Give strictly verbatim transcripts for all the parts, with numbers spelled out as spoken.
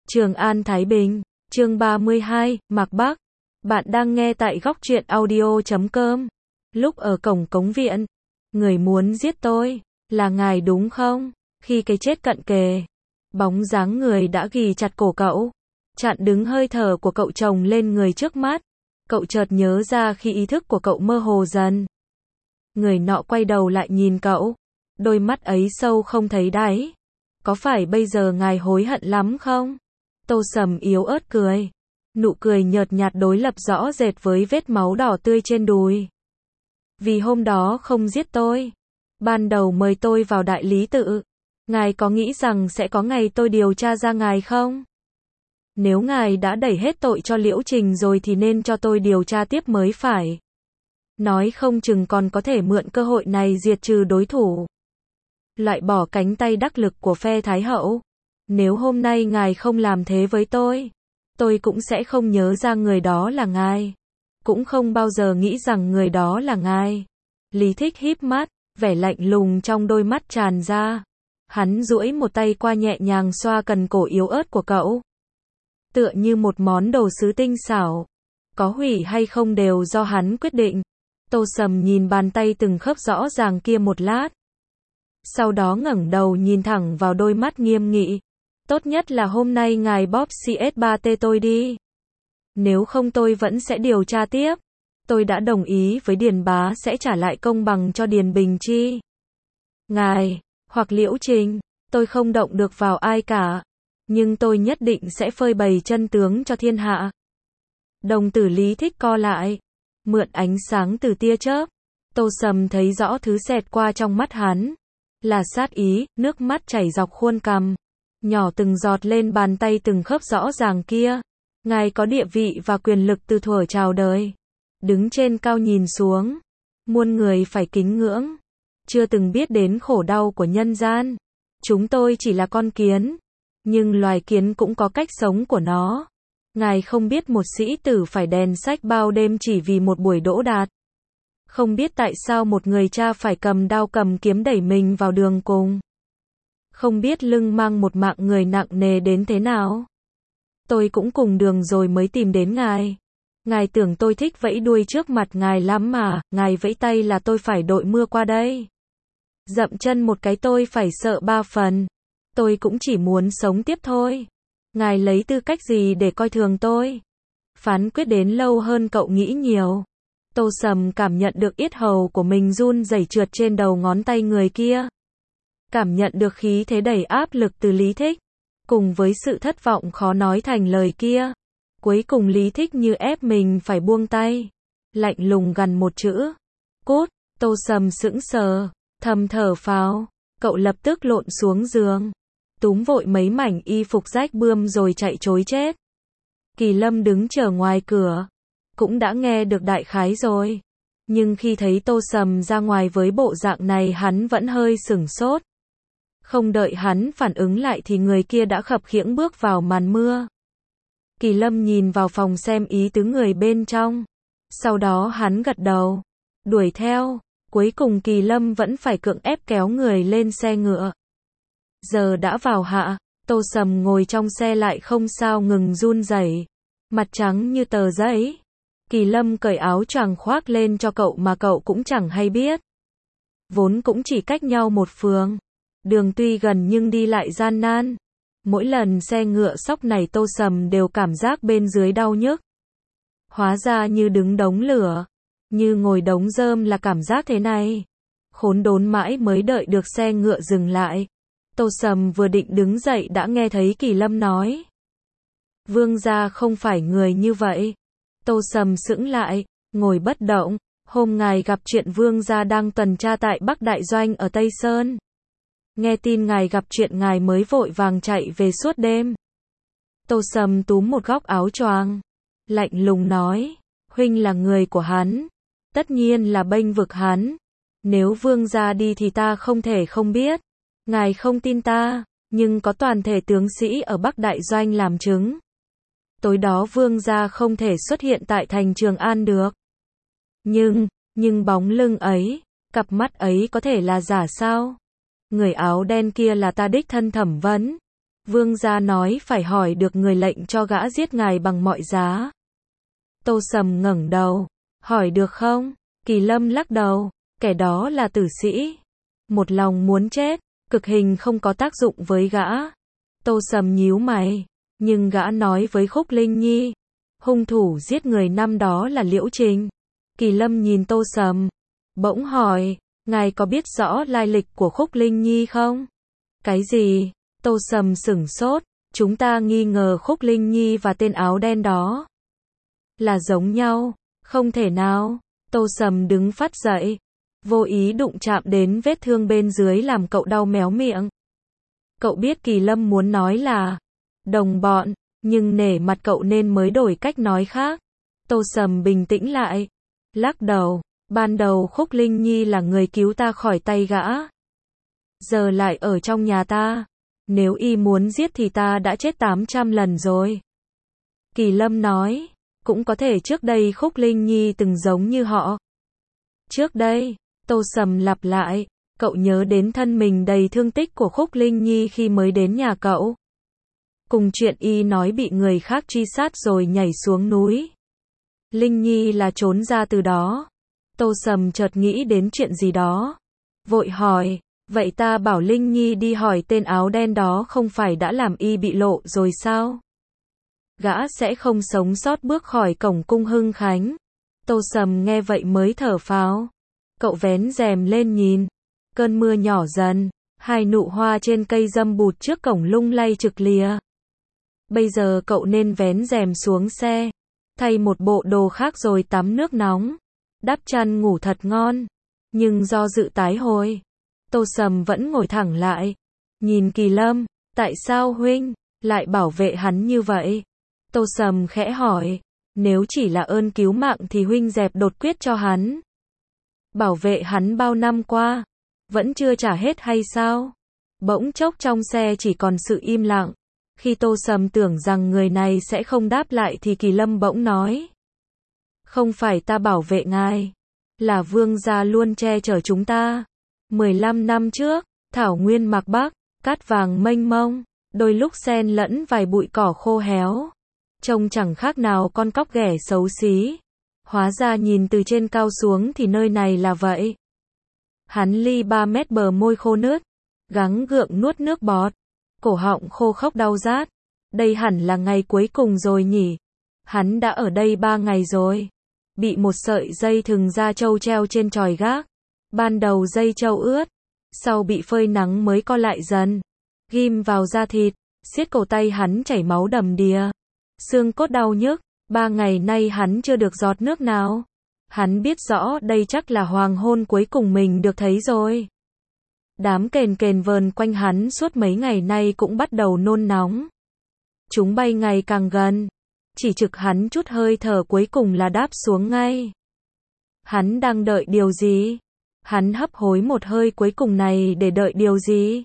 Trường An Thái Bình, chương ba mươi hai, Mạc Bắc. Bạn đang nghe tại góc truyện audio chấm com. Lúc ở cổng cống viện, người muốn giết tôi, là ngài đúng không? Khi cái chết cận kề, bóng dáng người đã ghì chặt cổ cậu, chặn đứng hơi thở của cậu chồng lên người trước mắt. Cậu chợt nhớ ra khi ý thức của cậu mơ hồ dần. Người nọ quay đầu lại nhìn cậu, đôi mắt ấy sâu không thấy đáy. Có phải bây giờ ngài hối hận lắm không? Tô Sầm yếu ớt cười. Nụ cười nhợt nhạt đối lập rõ rệt với vết máu đỏ tươi trên đùi. Vì hôm đó không giết tôi, ban đầu mời tôi vào đại lý tự, ngài có nghĩ rằng sẽ có ngày tôi điều tra ra ngài không? Nếu ngài đã đẩy hết tội cho Liễu Trình rồi thì nên cho tôi điều tra tiếp mới phải. Nói không chừng còn có thể mượn cơ hội này diệt trừ đối thủ, loại bỏ cánh tay đắc lực của phe Thái Hậu. Nếu hôm nay ngài không làm thế với tôi, tôi cũng sẽ không nhớ ra người đó là ngài, cũng không bao giờ nghĩ rằng người đó là ngài. Lý Thích híp mắt, vẻ lạnh lùng trong đôi mắt tràn ra. Hắn duỗi một tay qua nhẹ nhàng xoa cần cổ yếu ớt của cậu, tựa như một món đồ sứ tinh xảo. Có hủy hay không đều do hắn quyết định. Tô Sầm nhìn bàn tay từng khớp rõ ràng kia một lát, sau đó ngẩng đầu nhìn thẳng vào đôi mắt nghiêm nghị. Tốt nhất là hôm nay ngài bóp xê ét ba tê tôi đi. Nếu không tôi vẫn sẽ điều tra tiếp. Tôi đã đồng ý với Điền Bá sẽ trả lại công bằng cho Điền Bình Chi. Ngài, hoặc Liễu Trình, tôi không động được vào ai cả. Nhưng tôi nhất định sẽ phơi bày chân tướng cho thiên hạ. Đồng tử Lý Thích co lại, mượn ánh sáng từ tia chớp. Tô Sầm thấy rõ thứ xẹt qua trong mắt hắn. Là sát ý, nước mắt chảy dọc khuôn cằm, nhỏ từng giọt lên bàn tay từng khớp rõ ràng kia. Ngài có địa vị và quyền lực từ thuở chào đời, đứng trên cao nhìn xuống, muôn người phải kính ngưỡng, chưa từng biết đến khổ đau của nhân gian. Chúng tôi chỉ là con kiến, nhưng loài kiến cũng có cách sống của nó. Ngài không biết một sĩ tử phải đèn sách bao đêm chỉ vì một buổi đỗ đạt. Không biết tại sao một người cha phải cầm đao cầm kiếm đẩy mình vào đường cùng. Không biết lưng mang một mạng người nặng nề đến thế nào. Tôi cũng cùng đường rồi mới tìm đến ngài. Ngài tưởng tôi thích vẫy đuôi trước mặt ngài lắm mà, ngài vẫy tay là tôi phải đội mưa qua đây. Dậm chân một cái tôi phải sợ ba phần. Tôi cũng chỉ muốn sống tiếp thôi. Ngài lấy tư cách gì để coi thường tôi? Phán quyết đến lâu hơn cậu nghĩ nhiều. Tô Sầm cảm nhận được yết hầu của mình run rẩy trượt trên đầu ngón tay người kia. Cảm nhận được khí thế đầy áp lực từ Lý Thích, cùng với sự thất vọng khó nói thành lời kia. Cuối cùng Lý Thích như ép mình phải buông tay, lạnh lùng gằn một chữ: cút. Tô Sầm sững sờ, thầm thở phào. Cậu lập tức lộn xuống giường, túm vội mấy mảnh y phục rách bươm rồi chạy trối chết. Kỳ Lâm đứng chờ ngoài cửa, cũng đã nghe được đại khái rồi. Nhưng khi thấy Tô Sầm ra ngoài với bộ dạng này hắn vẫn hơi sửng sốt. Không đợi hắn phản ứng lại thì người kia đã khập khiễng bước vào màn mưa. Kỳ Lâm nhìn vào phòng xem ý tứ người bên trong. Sau đó hắn gật đầu, đuổi theo. Cuối cùng Kỳ Lâm vẫn phải cưỡng ép kéo người lên xe ngựa. Giờ đã vào hạ, Tô Sầm ngồi trong xe lại không sao ngừng run rẩy, mặt trắng như tờ giấy. Kỳ Lâm cởi áo choàng khoác lên cho cậu mà cậu cũng chẳng hay biết. Vốn cũng chỉ cách nhau một phường. Đường tuy gần nhưng đi lại gian nan. Mỗi lần xe ngựa sóc này Tô Sầm đều cảm giác bên dưới đau nhức. Hóa ra như đứng đống lửa, như ngồi đống rơm là cảm giác thế này. Khốn đốn mãi mới đợi được xe ngựa dừng lại. Tô Sầm vừa định đứng dậy đã nghe thấy Kỳ Lâm nói: Vương gia không phải người như vậy. Tô Sầm sững lại, ngồi bất động. Hôm ngài gặp chuyện vương gia đang tuần tra tại Bắc Đại Doanh ở Tây Sơn. Nghe tin ngài gặp chuyện ngài mới vội vàng chạy về suốt đêm. Tô Sầm túm một góc áo choàng, lạnh lùng nói: huynh là người của hắn, tất nhiên là bênh vực hắn. Nếu vương gia đi thì ta không thể không biết. Ngài không tin ta, nhưng có toàn thể tướng sĩ ở Bắc Đại Doanh làm chứng. Tối đó vương gia không thể xuất hiện tại thành Trường An được. Nhưng, nhưng bóng lưng ấy, cặp mắt ấy có thể là giả sao? Người áo đen kia là ta đích thân thẩm vấn. Vương gia nói phải hỏi được người lệnh cho gã giết ngài bằng mọi giá. Tô Sầm ngẩng đầu, hỏi được không? Kỳ Lâm lắc đầu, kẻ đó là tử sĩ, một lòng muốn chết, cực hình không có tác dụng với gã. Tô Sầm nhíu mày, nhưng gã nói với Khúc Linh Nhi, hung thủ giết người năm đó là Liễu Trình. Kỳ Lâm nhìn Tô Sầm, bỗng hỏi, ngài có biết rõ lai lịch của Khúc Linh Nhi không? Cái gì? Tô Sầm sửng sốt, chúng ta nghi ngờ Khúc Linh Nhi và tên áo đen đó là giống nhau, không thể nào. Tô Sầm đứng phát dậy, vô ý đụng chạm đến vết thương bên dưới làm cậu đau méo miệng. Cậu biết Kỳ Lâm muốn nói là đồng bọn, nhưng nể mặt cậu nên mới đổi cách nói khác. Tô Sầm bình tĩnh lại, lắc đầu, ban đầu Khúc Linh Nhi là người cứu ta khỏi tay gã, giờ lại ở trong nhà ta, nếu y muốn giết thì ta đã chết tám trăm lần rồi. Kỳ Lâm nói, cũng có thể trước đây Khúc Linh Nhi từng giống như họ. Trước đây, Tô Sầm lặp lại, cậu nhớ đến thân mình đầy thương tích của Khúc Linh Nhi khi mới đến nhà cậu. Cùng chuyện y nói bị người khác truy sát rồi nhảy xuống núi. Linh Nhi là trốn ra từ đó. Tô Sầm chợt nghĩ đến chuyện gì đó, vội hỏi, vậy ta bảo Linh Nhi đi hỏi tên áo đen đó không phải đã làm y bị lộ rồi sao? Gã sẽ không sống sót bước khỏi cổng cung Hưng Khánh. Tô Sầm nghe vậy mới thở phào. Cậu vén rèm lên nhìn. Cơn mưa nhỏ dần, hai nụ hoa trên cây dâm bụt trước cổng lung lay trực lìa. Bây giờ cậu nên vén rèm xuống xe, thay một bộ đồ khác rồi tắm nước nóng, đắp chăn ngủ thật ngon. Nhưng do dự tái hồi, Tô Sầm vẫn ngồi thẳng lại, nhìn Kỳ Lâm, tại sao huynh lại bảo vệ hắn như vậy? Tô Sầm khẽ hỏi, nếu chỉ là ơn cứu mạng thì huynh dẹp đột quyết cho hắn. Bảo vệ hắn bao năm qua, vẫn chưa trả hết hay sao? Bỗng chốc trong xe chỉ còn sự im lặng. Khi Tô Sầm tưởng rằng người này sẽ không đáp lại thì Kỳ Lâm bỗng nói, không phải ta bảo vệ ngài, là Vương gia luôn che chở chúng ta. mười lăm năm trước, thảo nguyên mạc Bắc, cát vàng mênh mông, đôi lúc xen lẫn vài bụi cỏ khô héo, trông chẳng khác nào con cóc ghẻ xấu xí. Hóa ra nhìn từ trên cao xuống thì nơi này là vậy. Hắn ly ba mét, bờ môi khô nứt, gắng gượng nuốt nước bọt, cổ họng khô khốc đau rát. Đây hẳn là ngày cuối cùng rồi nhỉ? Hắn đã ở đây ba ngày rồi. Bị một sợi dây thừng da trâu treo trên chòi gác. Ban đầu dây trâu ướt, sau bị phơi nắng mới co lại dần, ghim vào da thịt, siết cổ tay hắn chảy máu đầm đìa. Xương cốt đau nhức, ba ngày nay hắn chưa được giọt nước nào. Hắn biết rõ đây chắc là hoàng hôn cuối cùng mình được thấy rồi. Đám kền kền vờn quanh hắn suốt mấy ngày nay cũng bắt đầu nôn nóng. Chúng bay ngày càng gần, chỉ trực hắn chút hơi thở cuối cùng là đáp xuống ngay. Hắn đang đợi điều gì? Hắn hấp hối một hơi cuối cùng này để đợi điều gì?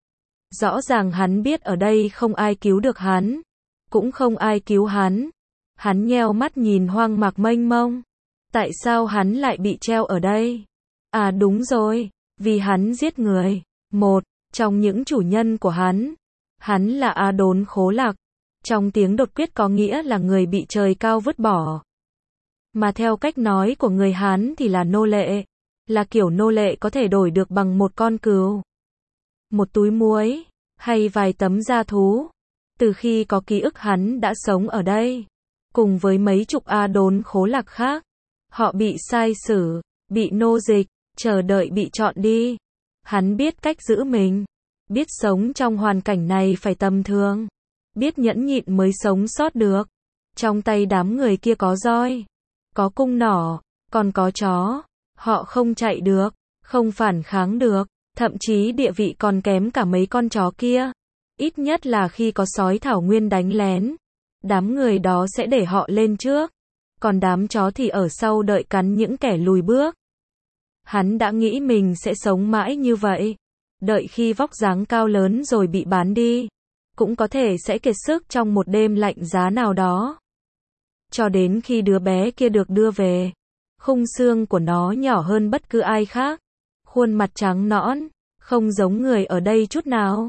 Rõ ràng hắn biết ở đây không ai cứu được hắn, cũng không ai cứu hắn. Hắn nheo mắt nhìn hoang mạc mênh mông. Tại sao hắn lại bị treo ở đây? À đúng rồi, vì hắn giết người. Một trong những chủ nhân của hắn, hắn là A Đốn Khố Lạc. Trong tiếng đột quyết có nghĩa là người bị trời cao vứt bỏ. Mà theo cách nói của người Hán thì là nô lệ. Là kiểu nô lệ có thể đổi được bằng một con cừu, một túi muối, hay vài tấm da thú. Từ khi có ký ức hắn đã sống ở đây, cùng với mấy chục A Đốn Khố Lạc khác. Họ bị sai xử, bị nô dịch, chờ đợi bị chọn đi. Hắn biết cách giữ mình, biết sống trong hoàn cảnh này phải tầm thường, biết nhẫn nhịn mới sống sót được. Trong tay đám người kia có roi, có cung nỏ, còn có chó. Họ không chạy được, không phản kháng được, thậm chí địa vị còn kém cả mấy con chó kia. Ít nhất là khi có sói thảo nguyên đánh lén, đám người đó sẽ để họ lên trước, còn đám chó thì ở sau đợi cắn những kẻ lùi bước. Hắn đã nghĩ mình sẽ sống mãi như vậy, đợi khi vóc dáng cao lớn rồi bị bán đi, cũng có thể sẽ kiệt sức trong một đêm lạnh giá nào đó. Cho đến khi đứa bé kia được đưa về, khung xương của nó nhỏ hơn bất cứ ai khác, khuôn mặt trắng nõn, không giống người ở đây chút nào.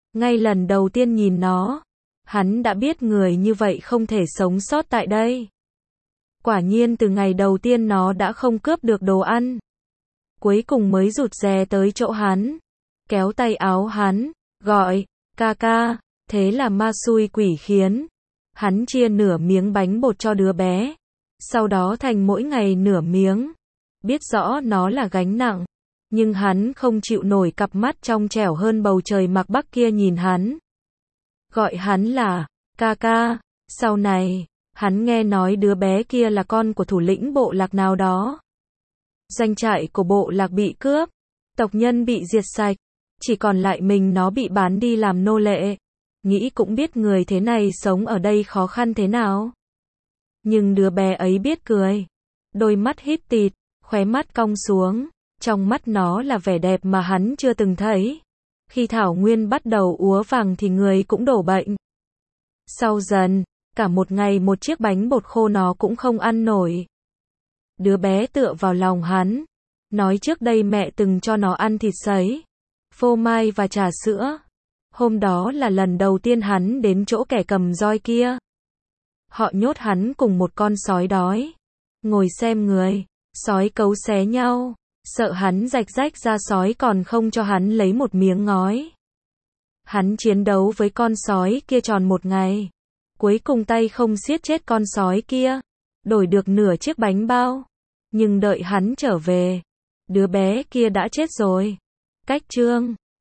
Ngay lần đầu tiên nhìn nó, hắn đã biết người như vậy không thể sống sót tại đây. Quả nhiên từ ngày đầu tiên nó đã không cướp được đồ ăn. Cuối cùng mới rụt rè tới chỗ hắn, kéo tay áo hắn, gọi, ca ca, thế là ma xui quỷ khiến. Hắn chia nửa miếng bánh bột cho đứa bé, sau đó thành mỗi ngày nửa miếng. Biết rõ nó là gánh nặng, nhưng hắn không chịu nổi cặp mắt trong trẻo hơn bầu trời Mạc Bắc kia nhìn hắn. Gọi hắn là, ca ca, sau này, hắn nghe nói đứa bé kia là con của thủ lĩnh bộ lạc nào đó. Doanh trại của bộ lạc bị cướp, tộc nhân bị diệt sạch, chỉ còn lại mình nó bị bán đi làm nô lệ. Nghĩ cũng biết người thế này sống ở đây khó khăn thế nào. Nhưng đứa bé ấy biết cười, đôi mắt híp tịt, khóe mắt cong xuống, trong mắt nó là vẻ đẹp mà hắn chưa từng thấy. Khi thảo nguyên bắt đầu úa vàng thì người cũng đổ bệnh. Sau dần, cả một ngày một chiếc bánh bột khô nó cũng không ăn nổi. Đứa bé tựa vào lòng hắn, nói trước đây mẹ từng cho nó ăn thịt sấy, phô mai và trà sữa. Hôm đó là lần đầu tiên hắn đến chỗ kẻ cầm roi kia. Họ nhốt hắn cùng một con sói đói. Ngồi xem người, sói cấu xé nhau, sợ hắn rạch rách da sói còn không cho hắn lấy một miếng ngói. Hắn chiến đấu với con sói kia tròn một ngày. Cuối cùng tay không siết chết con sói kia, đổi được nửa chiếc bánh bao. Nhưng đợi hắn trở về, đứa bé kia đã chết rồi. Cách chương